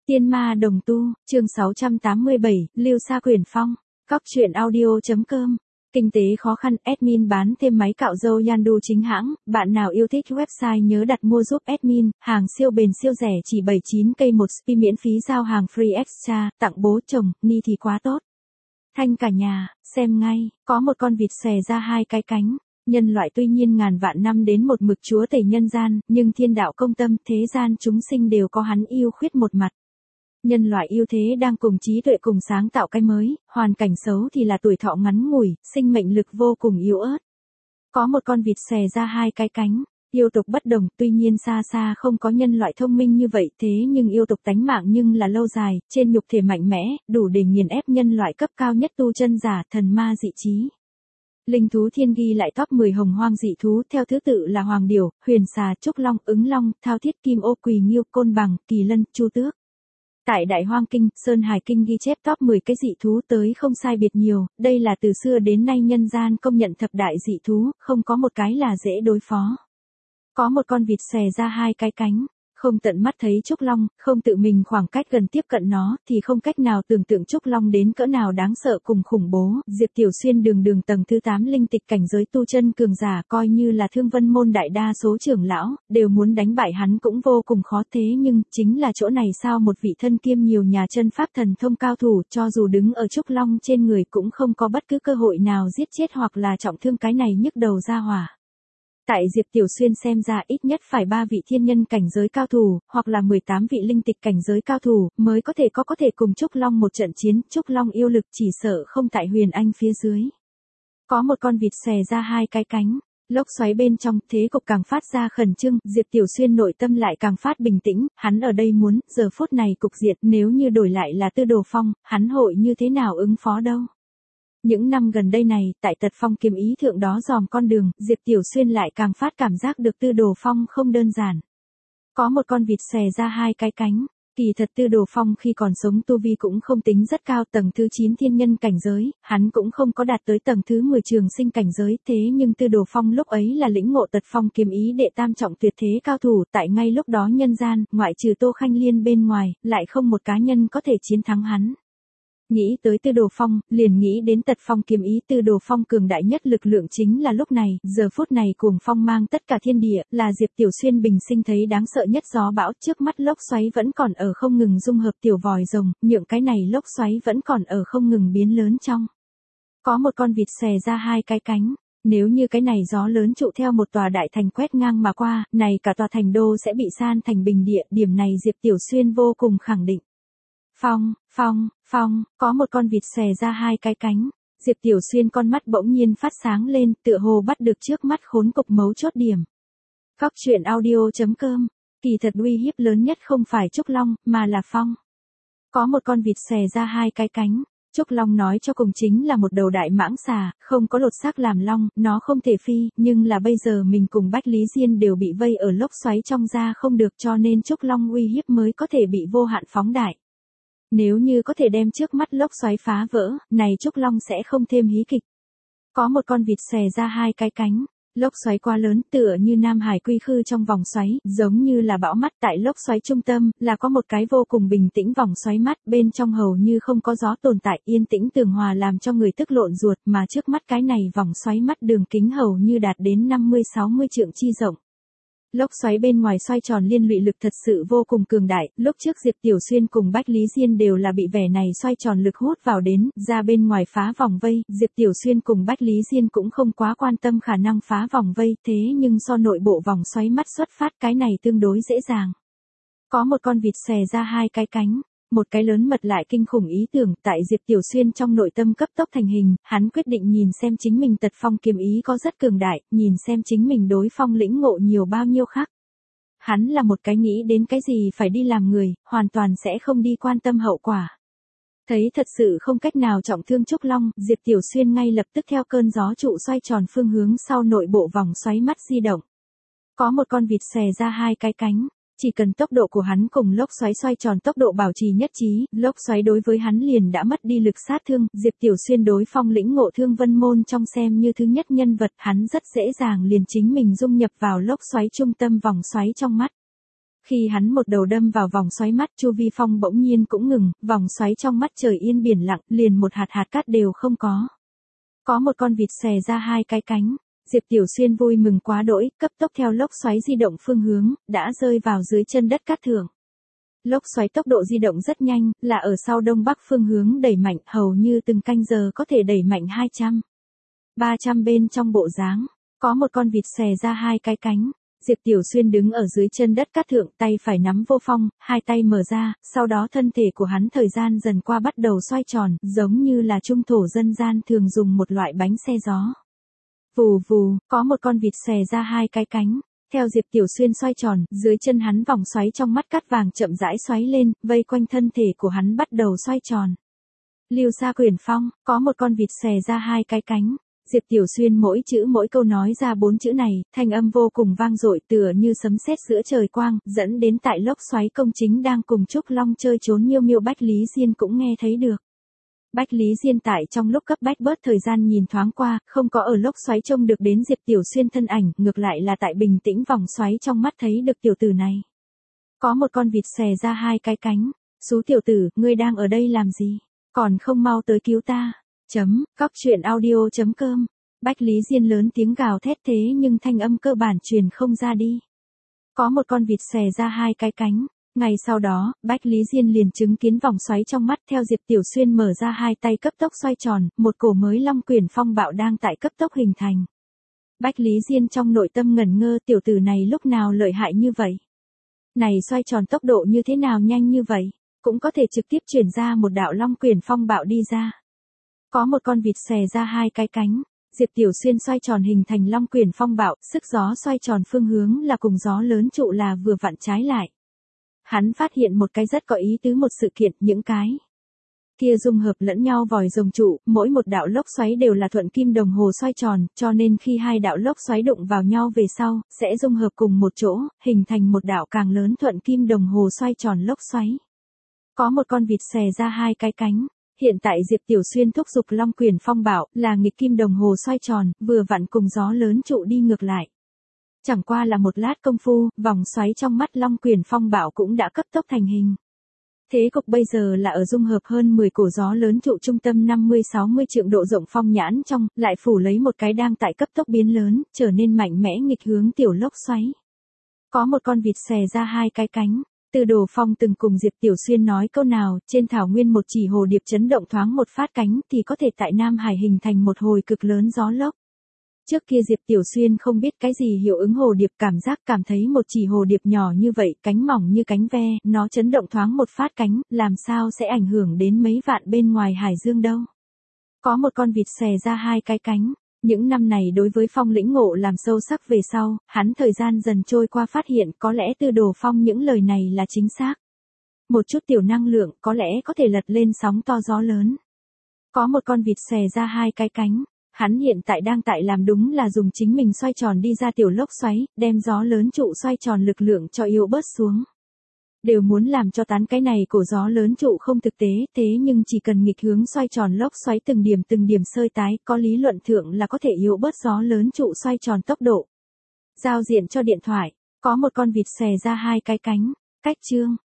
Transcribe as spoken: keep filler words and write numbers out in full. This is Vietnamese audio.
Tiên ma đồng tu, chương sáu trăm tám mươi bảy, Lưu Sa Quyền Phong, Cóc truyện audio.com. Kinh tế khó khăn, admin bán thêm máy cạo râu Yandu chính hãng, bạn nào yêu thích website nhớ đặt mua giúp admin, hàng siêu bền siêu rẻ chỉ bảy mươi chín k một spi miễn phí giao hàng free extra, tặng bố chồng, ni thì quá tốt. Thanh cả nhà, xem ngay, có một con vịt xòe ra hai cái cánh. Nhân loại tuy nhiên ngàn vạn năm đến một mực chúa tể nhân gian, nhưng thiên đạo công tâm, thế gian chúng sinh đều có hắn yêu khuyết một mặt. Nhân loại yêu thế đang cùng trí tuệ cùng sáng tạo cái mới, hoàn cảnh xấu thì là tuổi thọ ngắn ngủi, sinh mệnh lực vô cùng yếu ớt. Có một con vịt xòe ra hai cái cánh, yêu tục bất đồng, tuy nhiên xa xa không có nhân loại thông minh như vậy, thế nhưng yêu tục tánh mạng nhưng là lâu dài, trên nhục thể mạnh mẽ, đủ để nghiền ép nhân loại cấp cao nhất tu chân giả, thần ma dị trí. Linh thú thiên ghi lại top mười hồng hoang dị thú theo thứ tự là hoàng điểu, huyền xà, trúc long, ứng long, thao thiết, kim ô, quỳ nghiêu, côn bằng, kỳ lân, chu tước. Tại Đại Hoang Kinh, Sơn Hải Kinh ghi chép top mười cái dị thú tới không sai biệt nhiều, đây là từ xưa đến nay nhân gian công nhận thập đại dị thú, không có một cái là dễ đối phó. Có một con vịt xòe ra hai cái cánh, không tận mắt thấy trúc long, không tự mình khoảng cách gần tiếp cận nó, thì không cách nào tưởng tượng trúc long đến cỡ nào đáng sợ cùng khủng bố. Diệp Tiểu Xuyên đường đường tầng thứ tám linh tịch cảnh giới tu chân cường giả, coi như là Thương Vân môn đại đa số trưởng lão, đều muốn đánh bại hắn cũng vô cùng khó, thế nhưng, chính là chỗ này sao một vị thân kiêm nhiều nhà chân pháp thần thông cao thủ, cho dù đứng ở trúc long trên người cũng không có bất cứ cơ hội nào giết chết hoặc là trọng thương cái này nhức đầu ra hỏa. Tại Diệp Tiểu Xuyên xem ra ít nhất phải ba vị thiên nhân cảnh giới cao thủ, hoặc là mười tám vị linh tịch cảnh giới cao thủ, mới có thể có có thể cùng Trúc Long một trận chiến, Trúc Long yêu lực chỉ sợ không tại Huyền Anh phía dưới. Có một con vịt xòe ra hai cái cánh, lốc xoáy bên trong, thế cục càng phát ra khẩn trương, Diệp Tiểu Xuyên nội tâm lại càng phát bình tĩnh, hắn ở đây muốn, giờ phút này cục diệt, nếu như đổi lại là Tư Đồ Phong, hắn hội như thế nào ứng phó đâu. Những năm gần đây này, tại Tật Phong kiếm ý thượng đó dòm con đường, Diệp Tiểu Xuyên lại càng phát cảm giác được Tư Đồ Phong không đơn giản. Có một con vịt xòe ra hai cái cánh, kỳ thật Tư Đồ Phong khi còn sống tu vi cũng không tính rất cao, tầng thứ chín thiên nhân cảnh giới, hắn cũng không có đạt tới tầng thứ mười trường sinh cảnh giới, thế nhưng Tư Đồ Phong lúc ấy là lĩnh ngộ Tật Phong kiếm ý đệ tam trọng tuyệt thế cao thủ, tại ngay lúc đó nhân gian, ngoại trừ Tô Khanh Liên bên ngoài, lại không một cá nhân có thể chiến thắng hắn. Nghĩ tới Tư Đồ Phong, liền nghĩ đến Tật Phong kiếm ý. Tư Đồ Phong cường đại nhất lực lượng chính là lúc này, giờ phút này cuồng phong mang tất cả thiên địa, là Diệp Tiểu Xuyên bình sinh thấy đáng sợ nhất gió bão, trước mắt lốc xoáy vẫn còn ở không ngừng dung hợp tiểu vòi rồng, nhượng cái này lốc xoáy vẫn còn ở không ngừng biến lớn trong. Có một con vịt xòe ra hai cái cánh, nếu như cái này gió lớn trụ theo một tòa đại thành quét ngang mà qua, này cả tòa thành đô sẽ bị san thành bình địa, điểm này Diệp Tiểu Xuyên vô cùng khẳng định. Phong, phong, phong, có một con vịt xòe ra hai cái cánh, Diệp Tiểu Xuyên con mắt bỗng nhiên phát sáng lên, tựa hồ bắt được trước mắt khốn cục mấu chốt điểm. Cóc truyện audio.com, kỳ thật uy hiếp lớn nhất không phải Trúc Long, mà là phong. Có một con vịt xòe ra hai cái cánh, Trúc Long nói cho cùng chính là một đầu đại mãng xà, không có lột xác làm long, nó không thể phi, nhưng là bây giờ mình cùng Bách Lý Diên đều bị vây ở lốc xoáy trong ra không được, cho nên Trúc Long uy hiếp mới có thể bị vô hạn phóng đại. Nếu như có thể đem trước mắt lốc xoáy phá vỡ, này Trúc Long sẽ không thêm hí kịch. Có một con vịt xòe ra hai cái cánh, lốc xoáy quá lớn, tựa như Nam Hải quy khư trong vòng xoáy, giống như là bão mắt. Tại lốc xoáy trung tâm, là có một cái vô cùng bình tĩnh vòng xoáy mắt, bên trong hầu như không có gió tồn tại, yên tĩnh tường hòa làm cho người tức lộn ruột, mà trước mắt cái này vòng xoáy mắt đường kính hầu như đạt đến năm mươi sáu mươi trượng chi rộng. Lốc xoáy bên ngoài xoay tròn liên lụy lực thật sự vô cùng cường đại, lúc trước Diệp Tiểu Xuyên cùng Bách Lý Diên đều là bị vẻ này xoay tròn lực hút vào đến, ra bên ngoài phá vòng vây, Diệp Tiểu Xuyên cùng Bách Lý Diên cũng không quá quan tâm khả năng phá vòng vây, thế nhưng so nội bộ vòng xoáy mắt xuất phát cái này tương đối dễ dàng. Có một con vịt xòe ra hai cái cánh, một cái lớn mật lại kinh khủng ý tưởng, tại Diệp Tiểu Xuyên trong nội tâm cấp tốc thành hình, hắn quyết định nhìn xem chính mình Tật Phong kiếm ý có rất cường đại, nhìn xem chính mình đối phong lĩnh ngộ nhiều bao nhiêu khác. Hắn là một cái nghĩ đến cái gì phải đi làm người, hoàn toàn sẽ không đi quan tâm hậu quả. Thấy thật sự không cách nào trọng thương Trúc Long, Diệp Tiểu Xuyên ngay lập tức theo cơn gió trụ xoay tròn phương hướng sau nội bộ vòng xoáy mắt di động. Có một con vịt xòe ra hai cái cánh. Chỉ cần tốc độ của hắn cùng lốc xoáy xoay tròn tốc độ bảo trì nhất trí, lốc xoáy đối với hắn liền đã mất đi lực sát thương, Diệp Tiểu Xuyên đối phong lĩnh ngộ Thương Vân môn trong xem như thứ nhất nhân vật, hắn rất dễ dàng liền chính mình dung nhập vào lốc xoáy trung tâm vòng xoáy trong mắt. Khi hắn một đầu đâm vào vòng xoáy mắt chu vi phong bỗng nhiên cũng ngừng, vòng xoáy trong mắt trời yên biển lặng, liền một hạt hạt cát đều không có. Có một con vịt xòe ra hai cái cánh, Diệp Tiểu Xuyên vui mừng quá đỗi, cấp tốc theo lốc xoáy di động phương hướng, đã rơi vào dưới chân đất cát thượng. Lốc xoáy tốc độ di động rất nhanh, là ở sau đông bắc phương hướng đẩy mạnh, hầu như từng canh giờ có thể đẩy mạnh hai trăm, ba trăm bên trong bộ dáng. Có một con vịt xòe ra hai cái cánh, Diệp Tiểu Xuyên đứng ở dưới chân đất cát thượng, tay phải nắm vô phong, hai tay mở ra, sau đó thân thể của hắn thời gian dần qua bắt đầu xoay tròn, giống như là trung thổ dân gian thường dùng một loại bánh xe gió. Vù vù, có một con vịt xòe ra hai cái cánh, theo Diệp Tiểu Xuyên xoay tròn, dưới chân hắn vòng xoáy trong mắt cát vàng chậm rãi xoáy lên, vây quanh thân thể của hắn bắt đầu xoay tròn. Lưu Sa Quyển Phong, có một con vịt xòe ra hai cái cánh. Diệp Tiểu Xuyên mỗi chữ mỗi câu nói ra bốn chữ này, thanh âm vô cùng vang dội tựa như sấm sét giữa trời quang, dẫn đến tại lốc xoáy công chính đang cùng Trúc Long chơi trốn miêu miêu Bách Lý Diên cũng nghe thấy được. Bách Lý Diên tại trong lúc cấp bách bớt thời gian nhìn thoáng qua, không có ở lốc xoáy trông được đến Diệp Tiểu Xuyên thân ảnh, ngược lại là tại bình tĩnh vòng xoáy trong mắt thấy được tiểu tử này. Có một con vịt xòe ra hai cái cánh, "Xú tiểu tử, ngươi đang ở đây làm gì? Còn không mau tới cứu ta." Chấm, cóc truyện audio chấm com. Bách Lý Diên lớn tiếng gào thét thế nhưng thanh âm cơ bản truyền không ra đi. Có một con vịt xòe ra hai cái cánh. Ngày sau đó, Bách Lý Diên liền chứng kiến vòng xoáy trong mắt theo Diệp Tiểu Xuyên mở ra hai tay cấp tốc xoay tròn, một cổ mới Long Quyển Phong bạo đang tại cấp tốc hình thành. Bách Lý Diên trong nội tâm ngẩn ngơ, tiểu tử này lúc nào lợi hại như vậy? Này xoay tròn tốc độ như thế nào nhanh như vậy? Cũng có thể trực tiếp chuyển ra một đạo Long Quyển Phong bạo đi ra. Có một con vịt xòe ra hai cái cánh, Diệp Tiểu Xuyên xoay tròn hình thành Long Quyển Phong bạo, sức gió xoay tròn phương hướng là cùng gió lớn trụ là vừa vặn trái lại. Hắn phát hiện một cái rất có ý tứ một sự kiện, những cái kia dung hợp lẫn nhau vòi rồng trụ, mỗi một đạo lốc xoáy đều là thuận kim đồng hồ xoay tròn, cho nên khi hai đạo lốc xoáy đụng vào nhau về sau, sẽ dung hợp cùng một chỗ, hình thành một đạo càng lớn thuận kim đồng hồ xoay tròn lốc xoáy. Có một con vịt xòe ra hai cái cánh. Hiện tại Diệp Tiểu Xuyên thúc giục Long Quyển Phong bạo, là nghịch kim đồng hồ xoay tròn, vừa vặn cùng gió lớn trụ đi ngược lại. Chẳng qua là một lát công phu, vòng xoáy trong mắt Long Quyển Phong bạo cũng đã cấp tốc thành hình. Thế cục bây giờ là ở dung hợp hơn mười cổ gió lớn trụ trung tâm năm mươi sáu mươi trượng độ rộng phong nhãn trong, lại phủ lấy một cái đang tại cấp tốc biến lớn, trở nên mạnh mẽ nghịch hướng tiểu lốc xoáy. Có một con vịt xòe ra hai cái cánh. Từ Đồ Phong từng cùng Diệp Tiểu Xuyên nói câu nào, trên thảo nguyên một chỉ hồ điệp chấn động thoáng một phát cánh thì có thể tại Nam Hải hình thành một hồi cực lớn gió lốc. Trước kia Diệp Tiểu Xuyên không biết cái gì hiệu ứng hồ điệp, cảm giác cảm thấy một chỉ hồ điệp nhỏ như vậy, cánh mỏng như cánh ve, nó chấn động thoáng một phát cánh, làm sao sẽ ảnh hưởng đến mấy vạn bên ngoài hải dương đâu. Có một con vịt xòe ra hai cái cánh. Những năm này đối với Phong lĩnh ngộ làm sâu sắc về sau, hắn thời gian dần trôi qua phát hiện có lẽ Từ Đồ Phong những lời này là chính xác. Một chút tiểu năng lượng có lẽ có thể lật lên sóng to gió lớn. Có một con vịt xòe ra hai cái cánh, hắn hiện tại đang tại làm đúng là dùng chính mình xoay tròn đi ra tiểu lốc xoáy, đem gió lớn trụ xoay tròn lực lượng cho yếu bớt xuống. Đều muốn làm cho tán cái này của gió lớn trụ không thực tế, thế nhưng chỉ cần nghịch hướng xoay tròn lốc xoáy từng điểm từng điểm sơi tái, có lý luận thượng là có thể yếu bớt gió lớn trụ xoay tròn tốc độ. Giao diện cho điện thoại, có một con vịt xòe ra hai cái cánh, cách chương.